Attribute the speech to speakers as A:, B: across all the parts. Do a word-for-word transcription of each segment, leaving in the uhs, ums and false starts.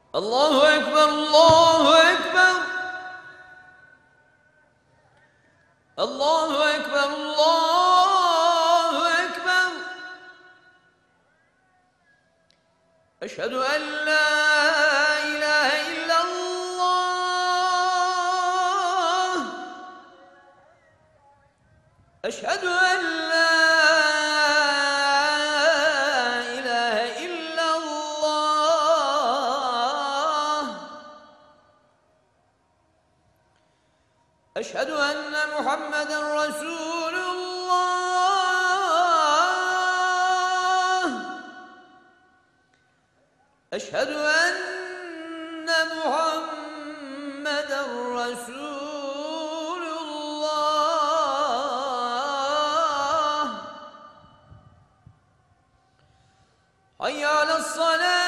A: Allahu Ekber, Allahu Ekber. Allahu Ekber, Allahu Ekber. Eşhedü en la ilahe illallah. Eşhedü en la أشهد أن محمدا رسول الله. أشهد أن محمدا رسول الله. حي على الصلاة.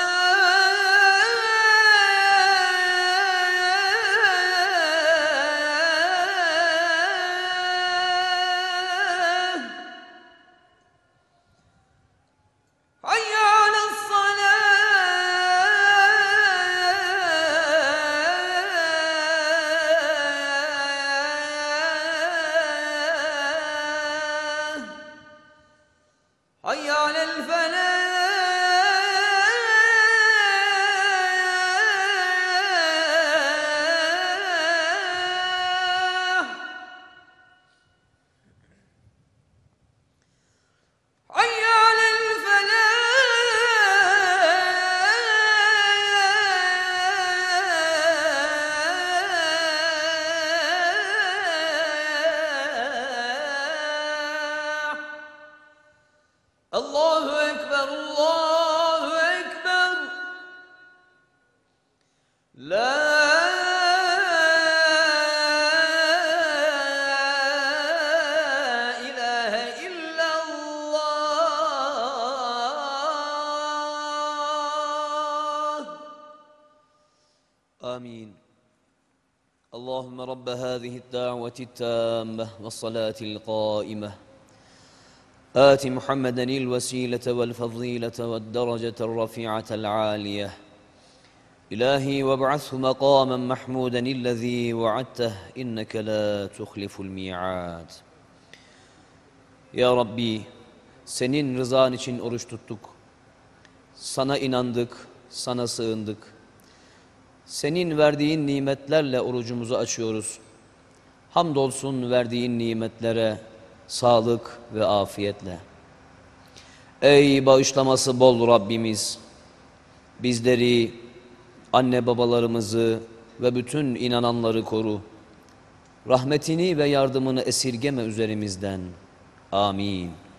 A: حي على الفلاح. حي على الله أكبر، الله أكبر. لا إله إلا الله. آمين. اللهم رب هذه الدعوة التامة والصلاة القائمة آت محمدا الوسيلة والفضيلة والدرجة الرفيعة العالية. إلهي وابعثه مقاما محمودا الذي وعدته إنك لا تخلف الميعاد. Ya Rabbi, senin rızan için oruç tuttuk. Sana inandık, sana sığındık. Senin verdiğin nimetlerle orucumuzu açıyoruz. Hamdolsun verdiğin nimetlere, sağlık ve afiyetle. Ey bağışlaması bol Rabbimiz, bizleri, anne babalarımızı ve bütün inananları koru. Rahmetini ve yardımını esirgeme üzerimizden. Amin.